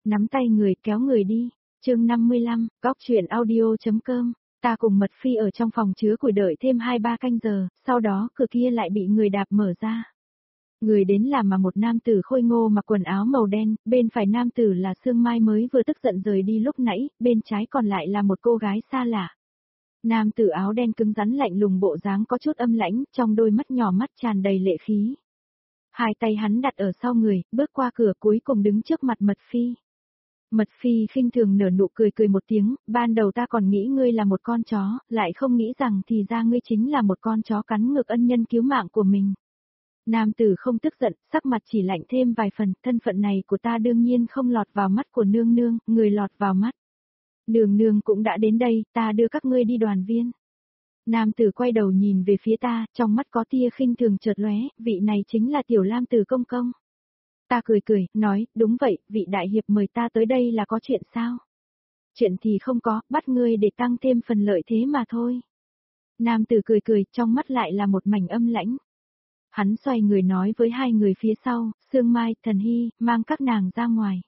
nắm tay người kéo người đi. Chương 55, góc chuyện audio.com. Ta cùng Mật Phi ở trong phòng chứa củi đợi thêm 2-3 canh giờ, sau đó cửa kia lại bị người đạp mở ra. Người đến là một nam tử khôi ngô mặc quần áo màu đen, bên phải nam tử là Sương Mai mới vừa tức giận rời đi lúc nãy, bên trái còn lại là một cô gái xa lạ. Nam tử áo đen cứng rắn lạnh lùng, bộ dáng có chút âm lãnh, trong đôi mắt nhỏ mắt tràn đầy lệ khí. Hai tay hắn đặt ở sau người, bước qua cửa cuối cùng đứng trước mặt Mật Phi. Mật Phi khinh thường nở nụ cười một tiếng, ban đầu ta còn nghĩ ngươi là một con chó, lại không nghĩ rằng thì ra ngươi chính là một con chó cắn ngược ân nhân cứu mạng của mình. Nam tử không tức giận, sắc mặt chỉ lạnh thêm vài phần, thân phận này của ta đương nhiên không lọt vào mắt của nương nương, người lọt vào mắt. Nương nương cũng đã đến đây, ta đưa các ngươi đi đoàn viên. Nam tử quay đầu nhìn về phía ta, trong mắt có tia khinh thường chợt lóe, vị này chính là Tiểu Lam Tử công công. Ta cười, nói, đúng vậy, vị đại hiệp mời ta tới đây là có chuyện sao? Chuyện thì không có, bắt ngươi để tăng thêm phần lợi thế mà thôi. Nam tử cười, trong mắt lại là một mảnh âm lãnh. Hắn xoay người nói với hai người phía sau, Sương Mai, Thần Hy, mang các nàng ra ngoài.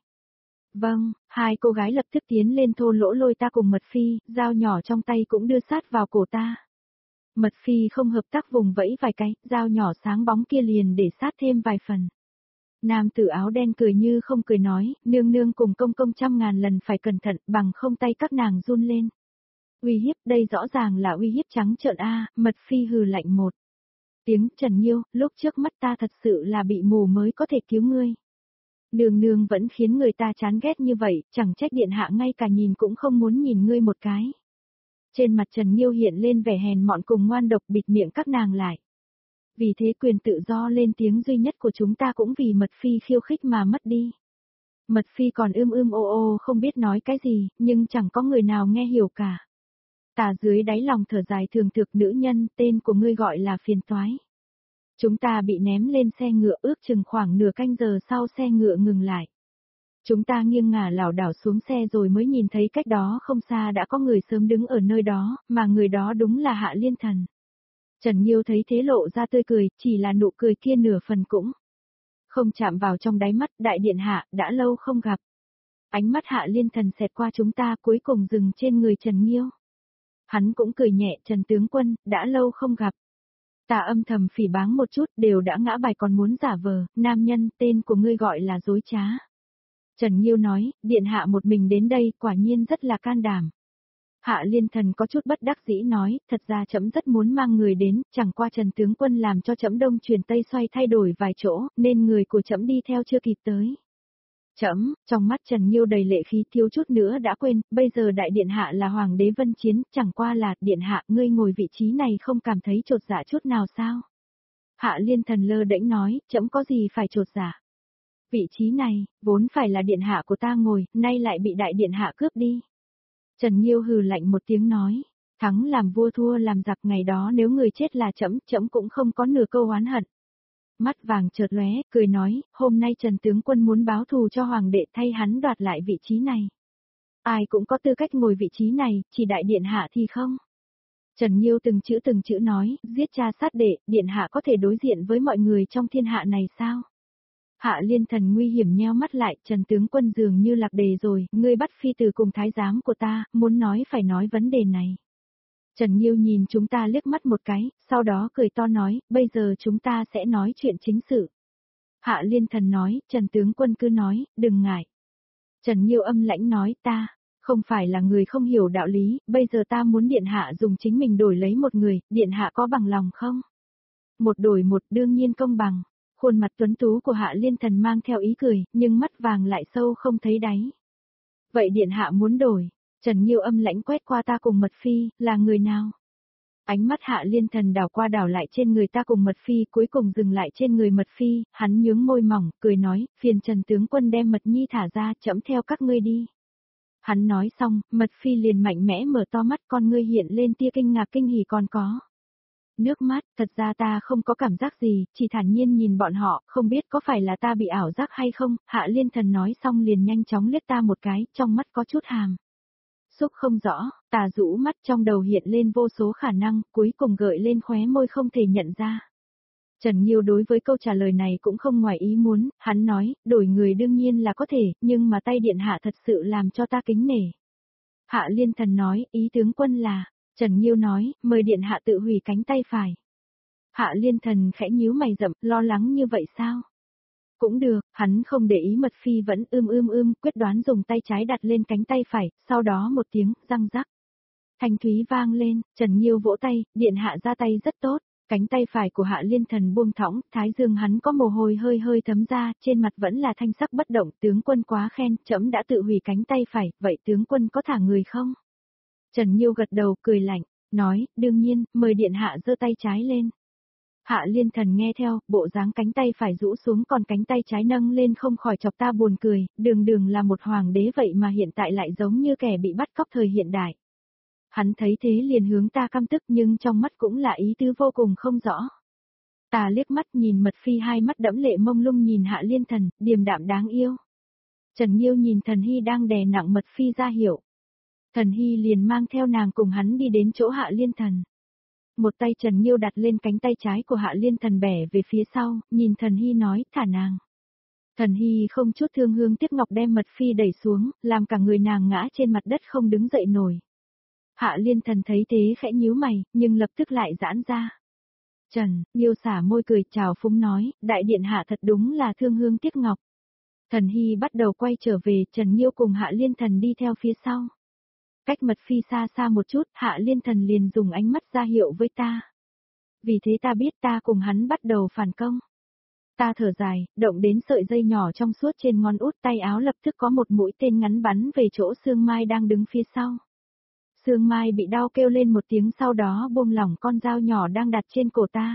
Vâng, hai cô gái lập tức tiến lên thô lỗ lôi ta cùng Mật Phi, dao nhỏ trong tay cũng đưa sát vào cổ ta. Mật Phi không hợp tác vùng vẫy vài cái, dao nhỏ sáng bóng kia liền để sát thêm vài phần. Nam tử áo đen cười như không cười nói, nương nương cùng công công 100.000 lần phải cẩn thận, bằng không tay các nàng run lên. Uy hiếp, đây rõ ràng là uy hiếp trắng trợn a. Mật Phi hừ lạnh một tiếng, Trần Nhiêu, lúc trước mắt ta thật sự là bị mù mới có thể cứu ngươi. Nương nương vẫn khiến người ta chán ghét như vậy, chẳng trách điện hạ ngay cả nhìn cũng không muốn nhìn ngươi một cái. Trên mặt Trần Nhiêu hiện lên vẻ hèn mọn cùng ngoan độc, bịt miệng các nàng lại. Vì thế quyền tự do lên tiếng duy nhất của chúng ta cũng vì Mật Phi khiêu khích mà mất đi. Mật Phi còn ô không biết nói cái gì, nhưng chẳng có người nào nghe hiểu cả. Ta dưới đáy lòng thở dài thường thực, nữ nhân, tên của ngươi gọi là phiền toái. Chúng ta bị ném lên xe ngựa, ước chừng khoảng nửa canh giờ sau xe ngựa ngừng lại. Chúng ta nghiêng ngả lảo đảo xuống xe rồi mới nhìn thấy cách đó không xa đã có người sớm đứng ở nơi đó, mà người đó đúng là Hạ Liên Thần. Trần Nhiêu thấy thế lộ ra tươi cười, chỉ là nụ cười kia nửa phần cũng không chạm vào trong đáy mắt. Đại điện hạ, đã lâu không gặp. Ánh mắt Hạ Liên Thần xẹt qua chúng ta, cuối cùng dừng trên người Trần Nhiêu. Hắn cũng cười nhẹ, Trần tướng quân, đã lâu không gặp. Ta âm thầm phỉ báng một chút, đều đã ngã bài còn muốn giả vờ, nam nhân, tên của ngươi gọi là dối trá. Trần Nhiêu nói, điện hạ một mình đến đây, quả nhiên rất là can đảm. Hạ Liên Thần có chút bất đắc dĩ nói, thật ra trẫm rất muốn mang người đến, chẳng qua Trần tướng quân làm cho trẫm đông chuyển tây xoay thay đổi vài chỗ, nên người của trẫm đi theo chưa kịp tới. Trẫm, trong mắt Trần Nhiêu đầy lệ khí, thiếu chút nữa đã quên, bây giờ đại điện hạ là hoàng đế Vân Chiến, chẳng qua là, điện hạ, ngươi ngồi vị trí này không cảm thấy chột dạ chút nào sao? Hạ Liên Thần lơ đễnh nói, trẫm có gì phải chột dạ? Vị trí này, vốn phải là điện hạ của ta ngồi, nay lại bị đại điện hạ cướp đi. Trần Nhiêu hừ lạnh một tiếng nói, thắng làm vua thua làm giặc, ngày đó nếu người chết là trẫm, trẫm cũng không có nửa câu oán hận. Mắt vàng chợt lóe, cười nói, hôm nay Trần tướng quân muốn báo thù cho hoàng đệ, thay hắn đoạt lại vị trí này. Ai cũng có tư cách ngồi vị trí này, chỉ đại điện hạ thì không. Trần Nhiêu từng chữ nói, giết cha sát đệ, điện hạ có thể đối diện với mọi người trong thiên hạ này sao? Hạ Liên Thần nguy hiểm nheo mắt lại, Trần tướng quân dường như lạc đề rồi, ngươi bắt phi tử cùng thái giám của ta, muốn nói phải nói vấn đề này. Trần Nhiêu nhìn chúng ta liếc mắt một cái, sau đó cười to nói, bây giờ chúng ta sẽ nói chuyện chính sự. Hạ Liên Thần nói, Trần tướng quân cứ nói, đừng ngại. Trần Nhiêu âm lãnh nói, ta không phải là người không hiểu đạo lý, bây giờ ta muốn điện hạ dùng chính mình đổi lấy một người, điện hạ có bằng lòng không? Một đổi một, đương nhiên công bằng. Khuôn mặt tuấn tú của Hạ Liên Thần mang theo ý cười, nhưng mắt vàng lại sâu không thấy đáy. Vậy điện hạ muốn đổi? Trần Nhiêu âm lãnh quét qua ta cùng Mật Phi, là người nào? Ánh mắt Hạ Liên Thần đảo qua đảo lại trên người ta cùng Mật Phi, cuối cùng dừng lại trên người Mật Phi, hắn nhướng môi mỏng, cười nói, phiền Trần tướng quân đem Mật Nhi thả ra, trẫm theo các ngươi đi. Hắn nói xong, Mật Phi liền mạnh mẽ mở to mắt, con ngươi hiện lên tia kinh ngạc kinh hỉ còn có nước mắt. Thật ra ta không có cảm giác gì, chỉ thản nhiên nhìn bọn họ, không biết có phải là ta bị ảo giác hay không. Hạ Liên Thần nói xong liền nhanh chóng liếc ta một cái, trong mắt có chút hàm xúc không rõ, ta rũ mắt, trong đầu hiện lên vô số khả năng, cuối cùng gợi lên khóe môi không thể nhận ra. Trần Nhiêu đối với câu trả lời này cũng không ngoài ý muốn, hắn nói, đổi người đương nhiên là có thể, nhưng mà tay điện hạ thật sự làm cho ta kính nể. Hạ Liên Thần nói, ý tướng quân là, Trần Nhiêu nói, mời điện hạ tự hủy cánh tay phải. Hạ Liên Thần khẽ nhíu mày rậm, lo lắng như vậy sao? Cũng được, hắn không để ý Mật Phi vẫn quyết đoán dùng tay trái đặt lên cánh tay phải, sau đó một tiếng, răng rắc. Thanh thúy vang lên, Trần Nhiêu vỗ tay, điện hạ ra tay rất tốt, cánh tay phải của Hạ Liên Thần buông thõng, thái dương hắn có mồ hôi hơi thấm ra, trên mặt vẫn là thanh sắc bất động, tướng quân quá khen, trẫm đã tự hủy cánh tay phải, vậy tướng quân có thả người không? Trần Nhiêu gật đầu, cười lạnh, nói, đương nhiên, mời điện hạ giơ tay trái lên. Hạ Liên Thần nghe theo, bộ dáng cánh tay phải rũ xuống còn cánh tay trái nâng lên không khỏi chọc ta buồn cười, đường là một hoàng đế vậy mà hiện tại lại giống như kẻ bị bắt cóc thời hiện đại. Hắn thấy thế liền hướng ta căm tức nhưng trong mắt cũng là ý tứ vô cùng không rõ. Ta liếc mắt nhìn Mật Phi hai mắt đẫm lệ mông lung nhìn Hạ Liên Thần, điềm đạm đáng yêu. Trần Nhiêu nhìn Thần Hy đang đè nặng Mật Phi ra hiệu. Thần Hy liền mang theo nàng cùng hắn đi đến chỗ Hạ Liên Thần. Một tay Trần Nhiêu đặt lên cánh tay trái của Hạ Liên Thần bẻ về phía sau, nhìn Thần Hy nói, thả nàng. Thần Hy không chút thương hương tiếc ngọc đem Mật Phi đẩy xuống, làm cả người nàng ngã trên mặt đất không đứng dậy nổi. Hạ Liên Thần thấy thế khẽ nhíu mày, nhưng lập tức lại giãn ra. Trần, Nhiêu xả môi cười chào phúng nói, đại điện hạ thật đúng là thương hương tiếc ngọc. Thần Hy bắt đầu quay trở về, Trần Nhiêu cùng Hạ Liên Thần đi theo phía sau. Cách Mật Phi xa xa một chút, Hạ Liên Thần liền dùng ánh mắt ra hiệu với ta. Vì thế ta biết ta cùng hắn bắt đầu phản công. Ta thở dài, động đến sợi dây nhỏ trong suốt trên ngón út tay áo lập tức có một mũi tên ngắn bắn về chỗ Sương Mai đang đứng phía sau. Sương Mai bị đau kêu lên một tiếng sau đó buông lỏng con dao nhỏ đang đặt trên cổ ta.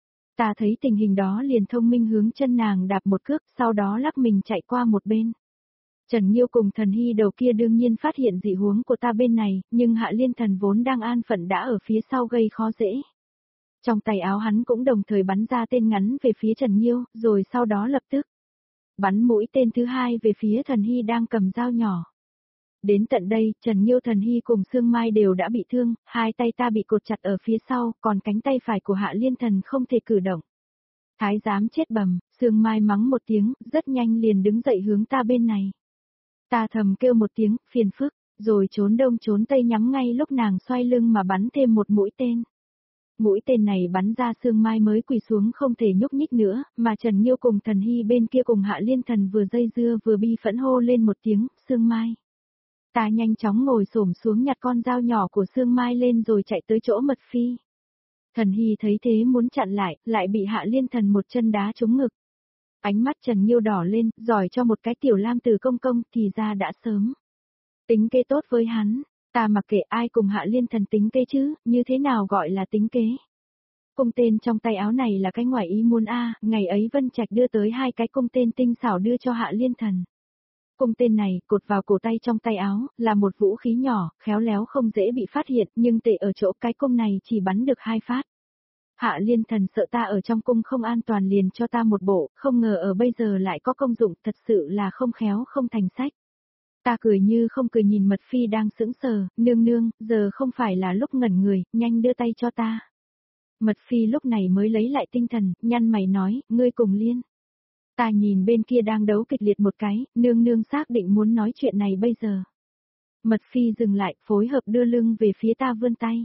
Ta thấy tình hình đó liền thông minh hướng chân nàng đạp một cước sau đó lắc mình chạy qua một bên. Trần Nhiêu cùng Thần Hy đầu kia đương nhiên phát hiện dị huống của ta bên này, nhưng Hạ Liên Thần vốn đang an phận đã ở phía sau gây khó dễ. Trong tay áo hắn cũng đồng thời bắn ra tên ngắn về phía Trần Nhiêu, rồi sau đó lập tức bắn mũi tên thứ hai về phía Thần Hy đang cầm dao nhỏ. Đến tận đây, Trần Nhiêu Thần Hy cùng Sương Mai đều đã bị thương, hai tay ta bị cột chặt ở phía sau, còn cánh tay phải của Hạ Liên Thần không thể cử động. Thái giám chết bầm, Sương Mai mắng một tiếng, rất nhanh liền đứng dậy hướng ta bên này. Ta thầm kêu một tiếng, phiền phức, rồi trốn đông trốn tây nhắm ngay lúc nàng xoay lưng mà bắn thêm một mũi tên. Mũi tên này bắn ra Sương Mai mới quỳ xuống không thể nhúc nhích nữa, mà Trần Nhiêu cùng Thần Hy bên kia cùng Hạ Liên Thần vừa dây dưa vừa bi phẫn hô lên một tiếng, Sương Mai. Ta nhanh chóng ngồi xổm xuống nhặt con dao nhỏ của Sương Mai lên rồi chạy tới chỗ Mật Phi. Thần Hy thấy thế muốn chặn lại bị Hạ Liên Thần một chân đá trúng ngực. Ánh mắt Trần Nhiêu đỏ lên, giỏi cho một cái tiểu lam từ công thì ra đã sớm. Tính kế tốt với hắn, ta mặc kệ ai cùng Hạ Liên Thần tính kế chứ, như thế nào gọi là tính kế. Cung tên trong tay áo này là cái ngoài ý muốn ngày ấy Vân Trạch đưa tới hai cái cung tên tinh xảo đưa cho Hạ Liên Thần. Cung tên này, cột vào cổ tay trong tay áo, là một vũ khí nhỏ, khéo léo không dễ bị phát hiện, nhưng tệ ở chỗ cái cung này chỉ bắn được 2 phát. Hạ Liên Thần sợ ta ở trong cung không an toàn liền cho ta một bộ, không ngờ ở bây giờ lại có công dụng, thật sự là không khéo không thành sách. Ta cười như không cười nhìn Mật Phi đang sững sờ, nương, giờ không phải là lúc ngẩn người, nhanh đưa tay cho ta. Mật Phi lúc này mới lấy lại tinh thần, nhăn mày nói, ngươi cùng Liên. Ta nhìn bên kia đang đấu kịch liệt một cái, nương xác định muốn nói chuyện này bây giờ. Mật Phi dừng lại, phối hợp đưa lưng về phía ta vươn tay.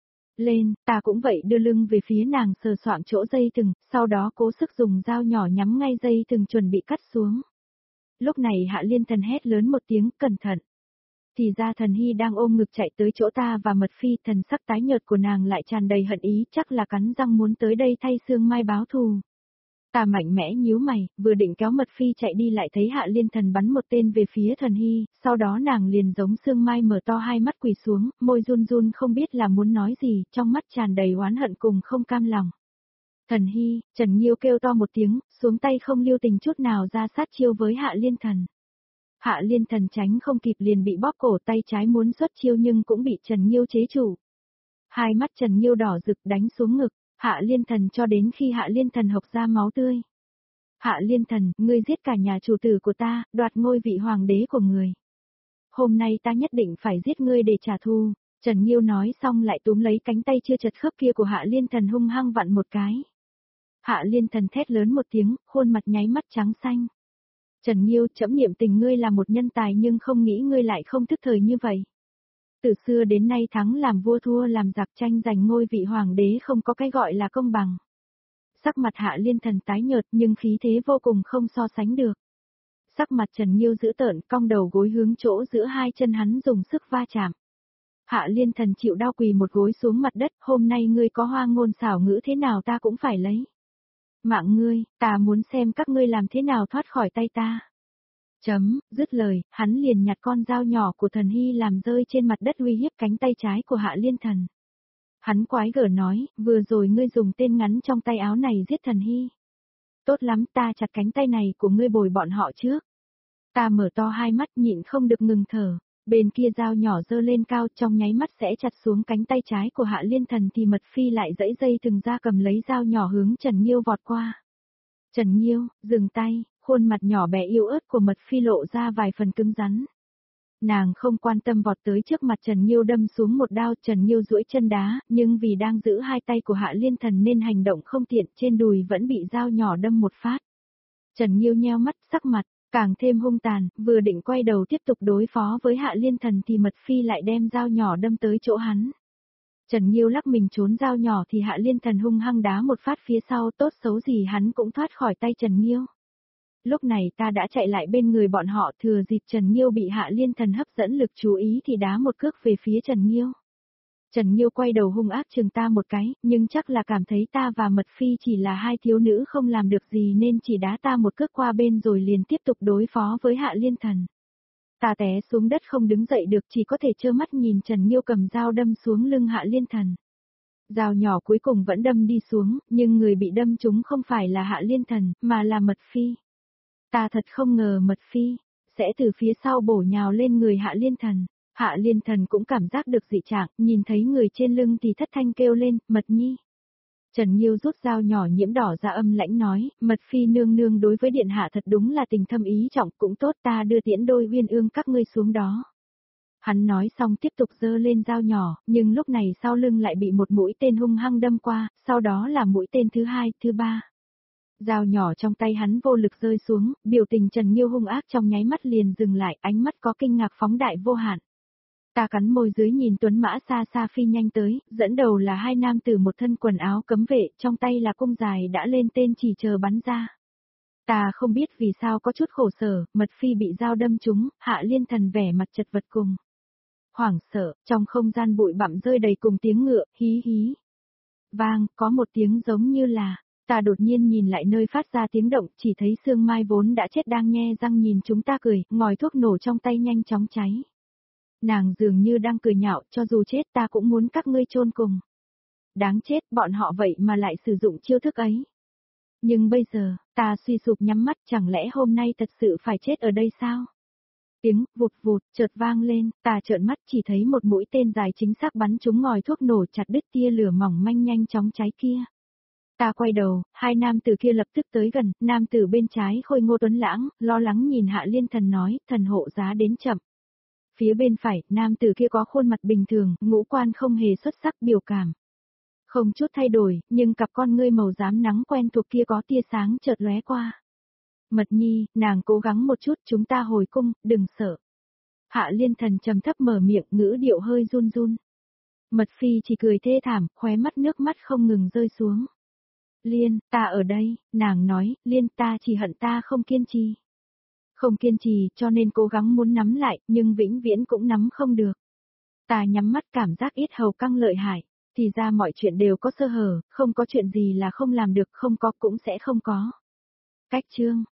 Lên, ta cũng vậy đưa lưng về phía nàng sờ soạng chỗ dây thừng, sau đó cố sức dùng dao nhỏ nhắm ngay dây thừng chuẩn bị cắt xuống. Lúc này Hạ Liên Thần hét lớn một tiếng, cẩn thận. Thì ra Thần Hy đang ôm ngực chạy tới chỗ ta và Mật Phi, thần sắc tái nhợt của nàng lại tràn đầy hận ý, chắc là cắn răng muốn tới đây thay Sương Mai báo thù. Ta mạnh mẽ nhíu mày, vừa định kéo Mật Phi chạy đi lại thấy Hạ Liên Thần bắn một tên về phía Thần Hy, sau đó nàng liền giống Sương Mai mở to hai mắt quỳ xuống, môi run không biết là muốn nói gì, trong mắt tràn đầy oán hận cùng không cam lòng. Thần Hy, Trần Nhiêu kêu to một tiếng, xuống tay không lưu tình chút nào ra sát chiêu với Hạ Liên Thần. Hạ Liên Thần tránh không kịp liền bị bóp cổ, tay trái muốn xuất chiêu nhưng cũng bị Trần Nhiêu chế trụ. Hai mắt Trần Nhiêu đỏ rực đánh xuống ngực. Hạ Liên Thần cho đến khi Hạ Liên Thần hộc ra máu tươi. Hạ Liên Thần, ngươi giết cả nhà chủ tử của ta, đoạt ngôi vị hoàng đế của người. Hôm nay ta nhất định phải giết ngươi để trả thù. Trần Nhiêu nói xong lại túm lấy cánh tay chưa chật khớp kia của Hạ Liên Thần hung hăng vặn một cái. Hạ Liên Thần thét lớn một tiếng, khuôn mặt nháy mắt trắng xanh. Trần Nhiêu, trẫm niệm tình ngươi là một nhân tài nhưng không nghĩ ngươi lại không thức thời như vậy. Từ xưa đến nay thắng làm vua thua làm giặc, tranh giành ngôi vị hoàng đế không có cái gọi là công bằng. Sắc mặt Hạ Liên Thần tái nhợt nhưng khí thế vô cùng không so sánh được. Sắc mặt Trần Nhiêu dữ tợn, cong đầu gối hướng chỗ giữa hai chân hắn dùng sức va chạm. Hạ Liên Thần chịu đau quỳ một gối xuống mặt đất, hôm nay ngươi có hoa ngôn xảo ngữ thế nào ta cũng phải lấy. Mạng ngươi, ta muốn xem các ngươi làm thế nào thoát khỏi tay ta. Dứt lời, hắn liền nhặt con dao nhỏ của Thần Hy làm rơi trên mặt đất uy hiếp cánh tay trái của Hạ Liên Thần. Hắn quái gở nói, vừa rồi ngươi dùng tên ngắn trong tay áo này giết Thần Hy. Tốt lắm, ta chặt cánh tay này của ngươi bồi bọn họ trước. Ta mở to hai mắt nhịn không được ngừng thở, bên kia dao nhỏ giơ lên cao trong nháy mắt sẽ chặt xuống cánh tay trái của Hạ Liên Thần thì Mật Phi lại giãy dây từng ra cầm lấy dao nhỏ hướng Trần Nhiêu vọt qua. Trần Nhiêu, dừng tay, khuôn mặt nhỏ bé yếu ớt của Mật Phi lộ ra vài phần cứng rắn. Nàng không quan tâm vọt tới trước mặt Trần Nhiêu đâm xuống một đao, Trần Nhiêu duỗi chân đá, nhưng vì đang giữ hai tay của Hạ Liên Thần nên hành động không tiện, trên đùi vẫn bị dao nhỏ đâm một phát. Trần Nhiêu nheo mắt, sắc mặt càng thêm hung tàn, vừa định quay đầu tiếp tục đối phó với Hạ Liên Thần thì Mật Phi lại đem dao nhỏ đâm tới chỗ hắn. Trần Nhiêu lắc mình trốn dao nhỏ thì Hạ Liên Thần hung hăng đá một phát phía sau, tốt xấu gì hắn cũng thoát khỏi tay Trần Nhiêu. Lúc này ta đã chạy lại bên người bọn họ, thừa dịp Trần Nhiêu bị Hạ Liên Thần hấp dẫn lực chú ý thì đá một cước về phía Trần Nhiêu. Trần Nhiêu quay đầu hung ác chừng ta một cái, nhưng chắc là cảm thấy ta và Mật Phi chỉ là hai thiếu nữ không làm được gì nên chỉ đá ta một cước qua bên rồi liền tiếp tục đối phó với Hạ Liên Thần. Ta té xuống đất không đứng dậy được, chỉ có thể trơ mắt nhìn Trần Nhiêu cầm dao đâm xuống lưng Hạ Liên Thần. Dao nhỏ cuối cùng vẫn đâm đi xuống, nhưng người bị đâm trúng không phải là Hạ Liên Thần, mà là Mật Phi. Ta thật không ngờ Mật Phi sẽ từ phía sau bổ nhào lên người Hạ Liên Thần. Hạ Liên Thần cũng cảm giác được dị trạng, nhìn thấy người trên lưng thì thất thanh kêu lên, Mật Nhi. Trần Nhiêu rút dao nhỏ nhiễm đỏ ra âm lãnh nói, Mật Phi nương nương đối với điện hạ thật đúng là tình thâm ý trọng, cũng tốt ta đưa tiễn đôi uyên ương các ngươi xuống đó. Hắn nói xong tiếp tục giơ lên dao nhỏ, nhưng lúc này sau lưng lại bị một mũi tên hung hăng đâm qua, sau đó là mũi tên thứ hai, thứ ba. Dao nhỏ trong tay hắn vô lực rơi xuống, biểu tình Trần Nhiêu hung ác trong nháy mắt liền dừng lại, ánh mắt có kinh ngạc phóng đại vô hạn. Ta cắn môi dưới nhìn tuấn mã xa xa phi nhanh tới, dẫn đầu là hai nam tử một thân quần áo cấm vệ, trong tay là cung dài đã lên tên chỉ chờ bắn ra. Ta không biết vì sao có chút khổ sở, Mật Phi bị dao đâm trúng, Hạ Liên Thần vẻ mặt chật vật cùng. Hoảng sợ, trong không gian bụi bặm rơi đầy cùng tiếng ngựa, hí hí. Vang, có một tiếng giống như là, ta đột nhiên nhìn lại nơi phát ra tiếng động, chỉ thấy Sương Mai vốn đã chết đang nhe răng nhìn chúng ta cười, ngòi thuốc nổ trong tay nhanh chóng cháy. Nàng dường như đang cười nhạo, cho dù chết ta cũng muốn các ngươi chôn cùng. Đáng chết, bọn họ vậy mà lại sử dụng chiêu thức ấy. Nhưng bây giờ, ta suy sụp nhắm mắt, chẳng lẽ hôm nay thật sự phải chết ở đây sao? Tiếng vụt vụt chợt vang lên, ta trợn mắt chỉ thấy một mũi tên dài chính xác bắn trúng ngòi thuốc nổ chặt đứt tia lửa mỏng manh nhanh chóng cháy kia. Ta quay đầu, hai nam tử kia lập tức tới gần, nam tử bên trái Khôi Ngô Tuấn Lãng, lo lắng nhìn Hạ Liên Thần nói, thần hộ giá đến chậm. Phía bên phải, nam tử kia có khuôn mặt bình thường, ngũ quan không hề xuất sắc, biểu cảm không chút thay đổi, nhưng cặp con ngươi màu xám nắng quen thuộc kia có tia sáng chợt lóe qua. Mật Nhi, nàng cố gắng một chút, chúng ta hồi cung, đừng sợ. Hạ Liên Thần trầm thấp mở miệng, ngữ điệu hơi run run. Mật Phi chỉ cười thê thảm, khóe mắt nước mắt không ngừng rơi xuống. Liên, ta ở đây, nàng nói, Liên ta chỉ hận ta không kiên trì. Không kiên trì, cho nên cố gắng muốn nắm lại, nhưng vĩnh viễn cũng nắm không được. Ta nhắm mắt cảm giác yết hầu căng lợi hại, thì ra mọi chuyện đều có sơ hở, không có chuyện gì là không làm được, không có cũng sẽ không có. Cách chương